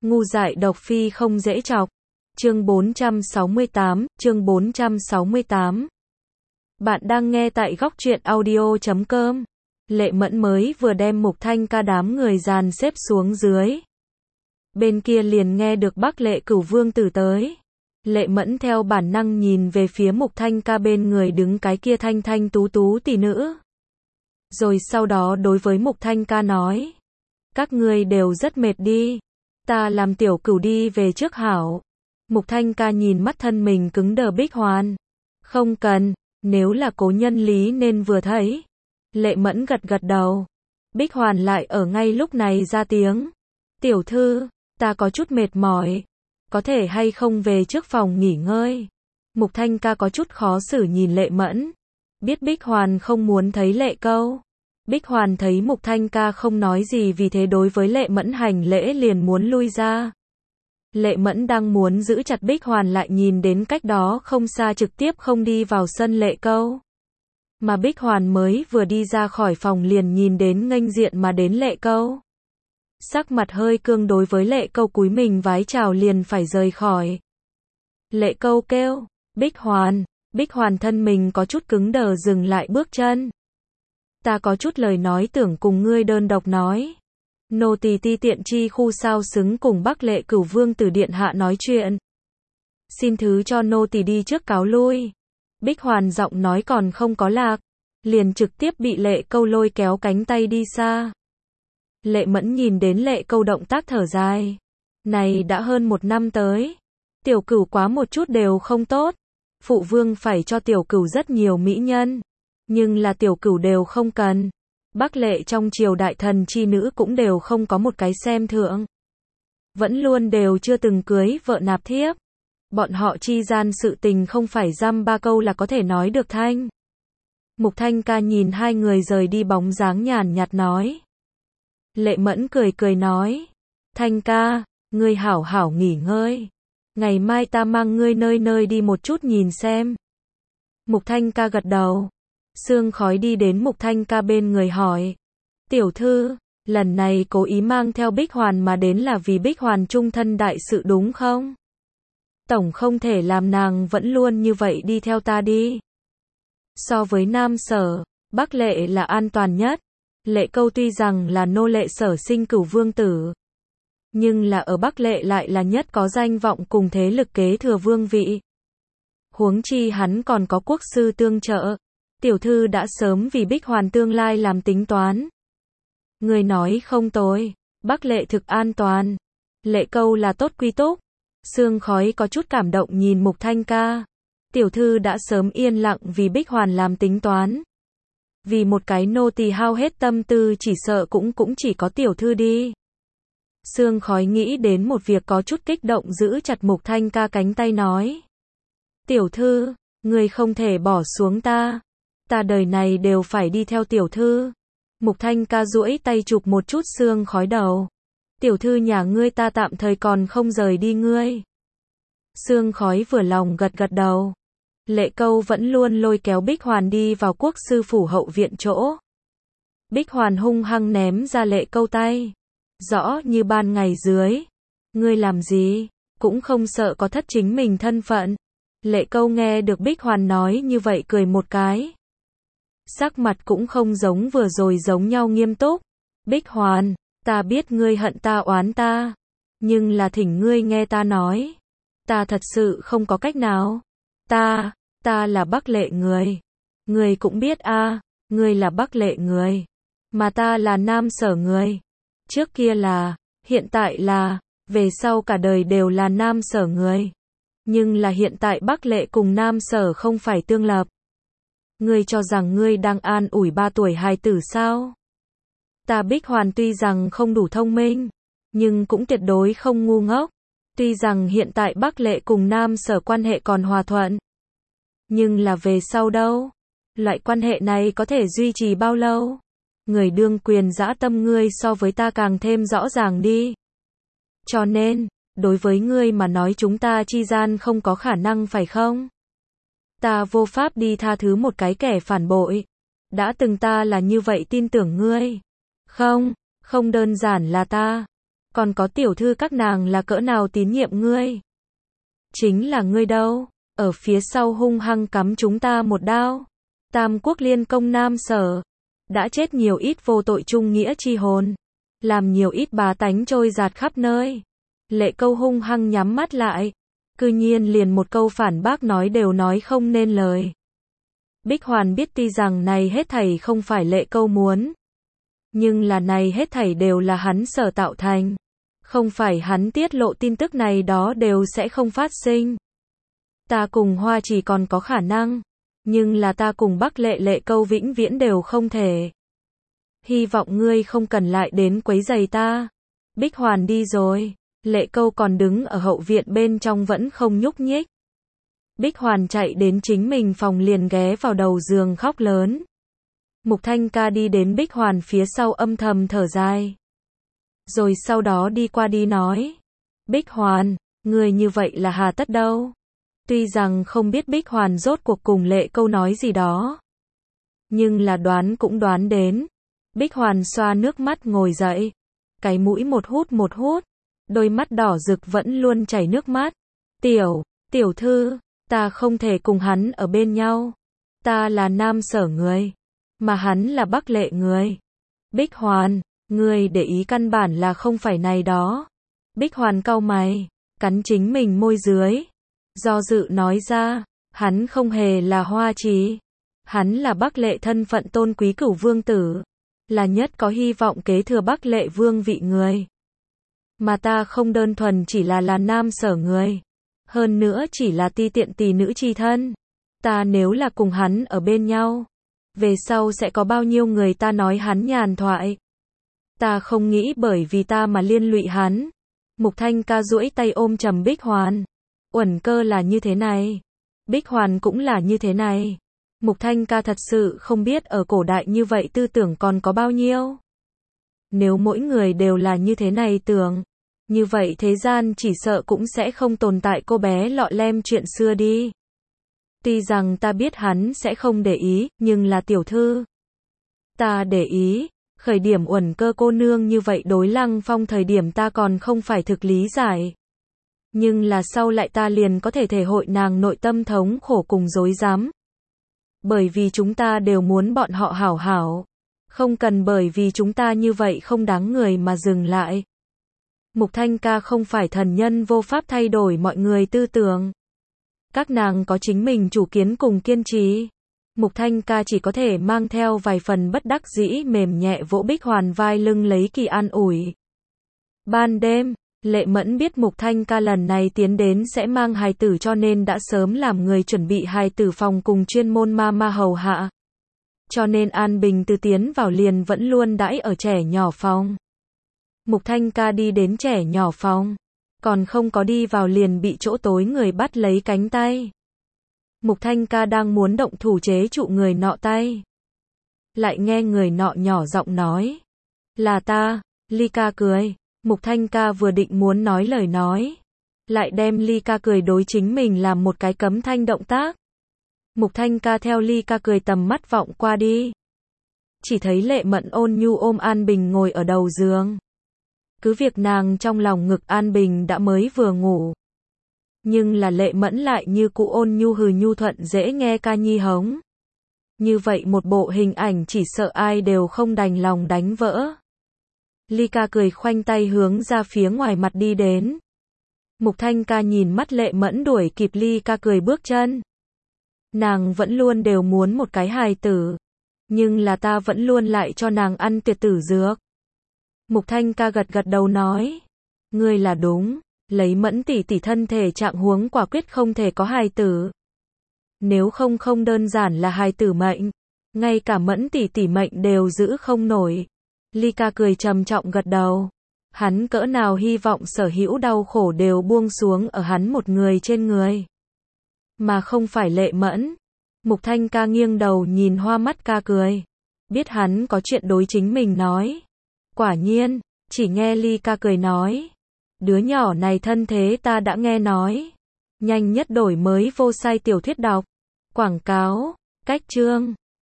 Ngu dại độc phi không dễ chọc. Chương 468. Bạn đang nghe tại góc truyện audio.com. Lệ Mẫn mới vừa đem Mục Thanh Ca đám người dàn xếp xuống dưới. Bên kia liền nghe được Bắc Lệ Cửu Vương tử tới. Lệ Mẫn theo bản năng nhìn về phía Mục Thanh Ca bên người đứng cái kia thanh thanh tú tú tỷ nữ. Rồi sau đó đối với Mục Thanh Ca nói. Các ngươi đều rất mệt đi. Ta làm tiểu cửu đi về trước hảo. Mục Thanh Ca nhìn mắt thân mình cứng đờ Bích Hoàn. Không cần, nếu là cố nhân lý nên vừa thấy. Lệ Mẫn gật gật đầu. Bích Hoàn lại ở ngay lúc này ra tiếng. Tiểu thư, ta có chút mệt mỏi. Có thể hay không về trước phòng nghỉ ngơi. Mục Thanh Ca có chút khó xử nhìn Lệ Mẫn. Biết Bích Hoàn không muốn thấy Lệ Câu. Bích Hoàn thấy Mục Thanh Ca không nói gì vì thế đối với Lệ Mẫn hành lễ liền muốn lui ra. Lệ Mẫn đang muốn giữ chặt Bích Hoàn lại nhìn đến cách đó không xa trực tiếp không đi vào sân Lệ Câu. Mà Bích Hoàn mới vừa đi ra khỏi phòng liền nhìn đến nghênh diện mà đến Lệ Câu. Sắc mặt hơi cương đối với Lệ Câu cúi mình vái chào liền phải rời khỏi. Lệ Câu kêu, Bích Hoàn. Bích Hoàn thân mình có chút cứng đờ dừng lại bước chân. Ta có chút lời nói tưởng cùng ngươi đơn độc nói. Nô tỳ ti tiện chi khu sao xứng cùng Bắc Lệ Cửu Vương tử điện hạ nói chuyện. Xin thứ cho nô tỳ đi trước cáo lui. Bích Hoàn giọng nói còn không có lạc, liền trực tiếp bị Lệ Câu lôi kéo cánh tay đi xa. Lệ Mẫn nhìn đến Lệ Câu động tác thở dài. Này đã hơn 1 năm tới. Tiểu cửu quá một chút đều không tốt. Phụ vương phải cho tiểu cửu rất nhiều mỹ nhân. Nhưng là tiểu cửu đều không cần. Bắc Lệ trong triều đại thần chi nữ cũng đều không có một cái xem thượng. Vẫn luôn đều chưa từng cưới vợ nạp thiếp. Bọn họ chi gian sự tình không phải dăm ba câu là có thể nói được thanh. Mục Thanh Ca nhìn hai người rời đi bóng dáng nhàn nhạt nói. Lệ Mẫn cười cười nói. Thanh ca, ngươi hảo hảo nghỉ ngơi. Ngày mai ta mang ngươi nơi nơi đi một chút nhìn xem. Mục Thanh Ca gật đầu. Sương Khói đi đến Mục Thanh Ca bên người hỏi. Tiểu thư, lần này cố ý mang theo Bích Hoàn mà đến là vì Bích Hoàn chung thân đại sự đúng không? Tổng không thể làm nàng vẫn luôn như vậy đi theo ta đi. So với Nam Sở, Bắc Lệ là an toàn nhất. Lệ Câu tuy rằng là nô lệ sở sinh Cửu Vương tử. Nhưng là ở Bắc Lệ lại là nhất có danh vọng cùng thế lực kế thừa vương vị. Huống chi hắn còn có quốc sư tương trợ. Tiểu thư đã sớm vì Bích Hoàn tương lai làm tính toán. Người nói không tồi, Bắc Lệ thực an toàn. Lệ Câu là tốt quy túc. Sương Khói có chút cảm động nhìn Mục Thanh Ca. Tiểu thư đã sớm yên lặng vì Bích Hoàn làm tính toán. Vì một cái nô tỳ hao hết tâm tư chỉ sợ cũng chỉ có tiểu thư đi. Sương Khói nghĩ đến một việc có chút kích động giữ chặt Mục Thanh Ca cánh tay nói. Tiểu thư, người không thể bỏ xuống ta. Ta đời này đều phải đi theo tiểu thư. Mục Thanh Ca duỗi tay chụp một chút Sương Khói đầu. Tiểu thư nhà ngươi ta tạm thời còn không rời đi ngươi. Sương Khói vừa lòng gật gật đầu. Lệ Câu vẫn luôn lôi kéo Bích Hoàn đi vào quốc sư phủ hậu viện chỗ. Bích Hoàn hung hăng ném ra Lệ Câu tay. Rõ như ban ngày dưới. Ngươi làm gì, cũng không sợ có thất chính mình thân phận. Lệ Câu nghe được Bích Hoàn nói như vậy cười một cái. Sắc mặt cũng không giống vừa rồi giống nhau nghiêm túc. Bích Hoàn, ta biết ngươi hận ta oán ta. Nhưng là thỉnh ngươi nghe ta nói. Ta thật sự không có cách nào. Ta là Bắc Lệ người. Ngươi cũng biết a, ngươi là Bắc Lệ người. Mà ta là Nam Sở người. Trước kia là, hiện tại là, về sau cả đời đều là Nam Sở người. Nhưng là hiện tại Bắc Lệ cùng Nam Sở không phải tương lập. Ngươi cho rằng ngươi đang an ủi 3 tuổi hài tử sao? Ta Bích Hoàn tuy rằng không đủ thông minh, nhưng cũng tuyệt đối không ngu ngốc. Tuy rằng hiện tại Bắc Lệ cùng Nam Sở quan hệ còn hòa thuận. Nhưng là về sau đâu? Loại quan hệ này có thể duy trì bao lâu? Người đương quyền dã tâm ngươi so với ta càng thêm rõ ràng đi. Cho nên, đối với ngươi mà nói chúng ta chi gian không có khả năng phải không? Ta vô pháp đi tha thứ một cái kẻ phản bội. Đã từng ta là như vậy tin tưởng ngươi. Không đơn giản là ta. Còn có tiểu thư các nàng là cỡ nào tín nhiệm ngươi. Chính là ngươi đâu, ở phía sau hung hăng cắm chúng ta một đao. Tam Quốc Liên công Nam Sở, đã chết nhiều ít vô tội trung nghĩa chi hồn, làm nhiều ít bá tánh trôi dạt khắp nơi. Lệ Câu hung hăng nhắm mắt lại, cư nhiên liền một câu phản bác nói đều nói không nên lời. Bích Hoàn biết tuy rằng này hết thảy không phải Lệ Câu muốn, nhưng là này hết thảy đều là hắn sở tạo thành. Không phải hắn tiết lộ tin tức này đó đều sẽ không phát sinh. Ta cùng Hoa Chỉ còn có khả năng, nhưng là ta cùng Bắc Lệ Câu vĩnh viễn đều không thể. Hy vọng ngươi không cần lại đến quấy rầy ta. Bích Hoàn đi rồi, Lệ Câu còn đứng ở hậu viện bên trong vẫn không nhúc nhích. Bích Hoàn chạy đến chính mình phòng liền ghé vào đầu giường khóc lớn. Mục Thanh Ca đi đến Bích Hoàn phía sau âm thầm thở dài. Rồi sau đó đi qua đi nói. Bích Hoàn, người như vậy là hà tất đâu. Tuy rằng không biết Bích Hoàn rốt cuộc cùng Lệ Câu nói gì đó, nhưng là đoán cũng đoán đến. Bích Hoàn xoa nước mắt ngồi dậy, cái mũi một hút, đôi mắt đỏ rực vẫn luôn chảy nước mắt. Tiểu thư, ta không thể cùng hắn ở bên nhau. Ta là Nam Sở người, mà hắn là Bắc Lệ người. Bích Hoàn, ngươi để ý căn bản là không phải này đó. Bích Hoàn cau mày, cắn chính mình môi dưới, do dự nói ra, hắn không hề là Hoa Chỉ. Hắn là Bắc Lệ thân phận tôn quý cửu vương tử, là nhất có hy vọng kế thừa Bắc Lệ vương vị người. Mà ta không đơn thuần chỉ là Nam Sở người, hơn nữa chỉ là ti tiện tỷ nữ chi thân. Ta nếu là cùng hắn ở bên nhau, về sau sẽ có bao nhiêu người ta nói hắn nhàn thoại. Ta không nghĩ bởi vì ta mà liên lụy hắn. Mục Thanh Ca duỗi tay ôm chầm Bích Hoàn. Uẩn Cơ là như thế này, Bích Hoàn cũng là như thế này. Mục Thanh Ca thật sự không biết ở cổ đại như vậy tư tưởng còn có bao nhiêu. Nếu mỗi người đều là như thế này tưởng, như vậy thế gian chỉ sợ cũng sẽ không tồn tại cô bé lọ lem chuyện xưa đi. Tuy rằng ta biết hắn sẽ không để ý, nhưng là tiểu thư. Ta để ý. Khởi điểm Uẩn Cơ cô nương như vậy đối Lăng Phong thời điểm ta còn không phải thực lý giải. Nhưng là sau lại ta liền có thể thể hội nàng nội tâm thống khổ cùng dối dám. Bởi vì chúng ta đều muốn bọn họ hảo hảo. Không cần bởi vì chúng ta như vậy không đáng người mà dừng lại. Mục Thanh Ca không phải thần nhân vô pháp thay đổi mọi người tư tưởng. Các nàng có chính mình chủ kiến cùng kiên trì. Mục Thanh Ca chỉ có thể mang theo vài phần bất đắc dĩ mềm nhẹ vỗ Bích Hoàn vai lưng lấy kỳ an ủi. Ban đêm, Lệ Mẫn biết Mục Thanh Ca lần này tiến đến sẽ mang hài tử cho nên đã sớm làm người chuẩn bị hài tử phòng cùng chuyên môn ma hầu hạ. Cho nên An Bình từ tiến vào liền vẫn luôn đãi ở trẻ nhỏ phòng. Mục Thanh Ca đi đến trẻ nhỏ phòng, còn không có đi vào liền bị chỗ tối người bắt lấy cánh tay. Mục Thanh Ca đang muốn động thủ chế trụ người nọ tay, lại nghe người nọ nhỏ giọng nói, là ta. Ly Ca cười. Mục Thanh Ca vừa định muốn nói lời nói, lại đem Ly Ca cười đối chính mình làm một cái cấm thanh động tác. Mục Thanh Ca theo Ly Ca cười tầm mắt vọng qua đi, chỉ thấy Lệ Mẫn ôn nhu ôm An Bình ngồi ở đầu giường. Cứ việc nàng trong lòng ngực An Bình đã mới vừa ngủ, nhưng là Lệ Mẫn lại như cụ ôn nhu hừ nhu thuận dễ nghe ca nhi hống. Như vậy một bộ hình ảnh chỉ sợ ai đều không đành lòng đánh vỡ. Ly Ca cười khoanh tay hướng ra phía ngoài mặt đi đến. Mục Thanh Ca nhìn mắt Lệ Mẫn đuổi kịp Ly Ca cười bước chân. Nàng vẫn luôn đều muốn một cái hài tử, nhưng là ta vẫn luôn lại cho nàng ăn tuyệt tử dược. Mục Thanh Ca gật gật đầu nói, ngươi là đúng, lấy Mẫn tỷ tỷ thân thể trạng huống quả quyết không thể có hài tử. Nếu không không đơn giản là hài tử mệnh, ngay cả Mẫn tỷ tỷ mệnh đều giữ không nổi. Ly Ca cười trầm trọng gật đầu. Hắn cỡ nào hy vọng sở hữu đau khổ đều buông xuống ở hắn một người trên người, mà không phải Lệ Mẫn. Mục Thanh Ca nghiêng đầu nhìn Hoa Mắt Ca cười, biết hắn có chuyện đối chính mình nói. Quả nhiên, chỉ nghe Ly Ca cười nói, đứa nhỏ này thân thế ta đã nghe nói. Nhanh nhất đổi mới vô sai tiểu thuyết đọc. Quảng cáo, cách chương.